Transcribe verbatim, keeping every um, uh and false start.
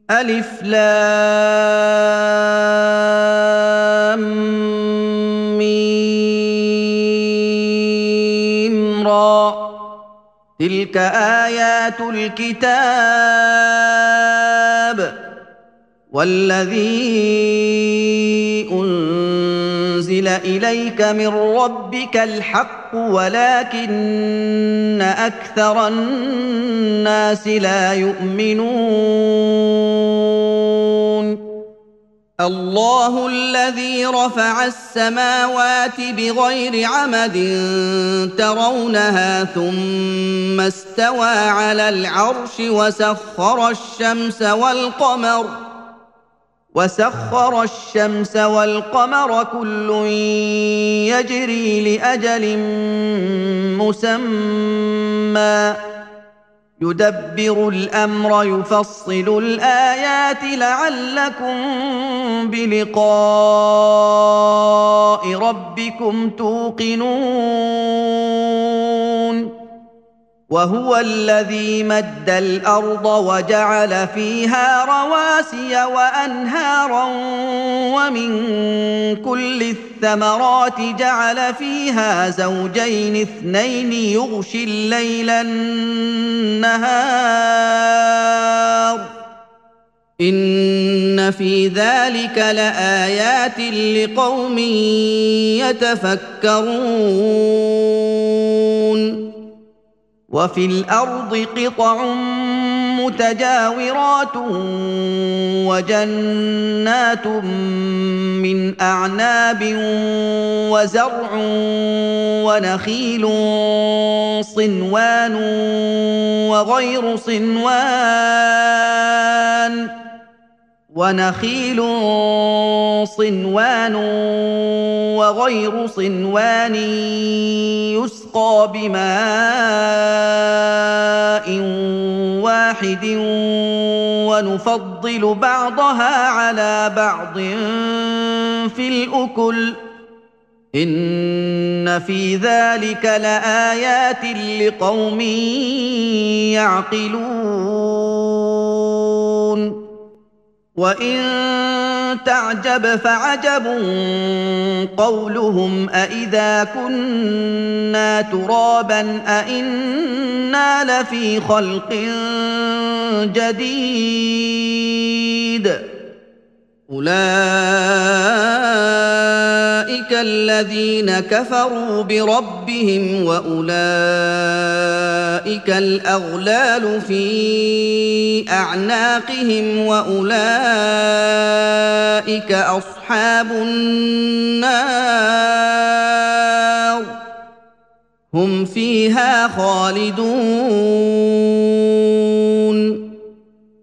ألف لام ميم را تلك آيات الكتاب والذي أنزل إليك من ربك الحق ولكن أكثر الناس لا يؤمنون الله الذي رفع السماوات بغير عمد ترونها ثم استوى على العرش وسخر الشمس والقمر وسخر الشمس والقمر كل يجري لأجل مسمى يدبر الأمر يفصل الآيات لعلكم بلقاء ربكم توقنون وهو الذي مد الأرض وجعل فيها رواسي وأنهارا ومن كل الثمرات جعل فيها زوجين اثنين يغشي الليل النهار إن في ذلك لآيات لقوم يتفكرون وفي الأرض قطع متجاورات وجنات من أعناب وزرع ونخيل صنوان وغير صنوان ونخيل صنوان وغير صنوان يسقى بماء واحد ونفضل بعضها على بعض في الأكل إن في ذلك لآيات لقوم يعقلون وإن تعجب فعجب قولهم أإذا كنا ترابا أإنا لفي خلق جديد أولئك الذين كفروا بربهم وأولئك الأغلال في أعناقهم وأولئك أصحاب النار هم فيها خالدون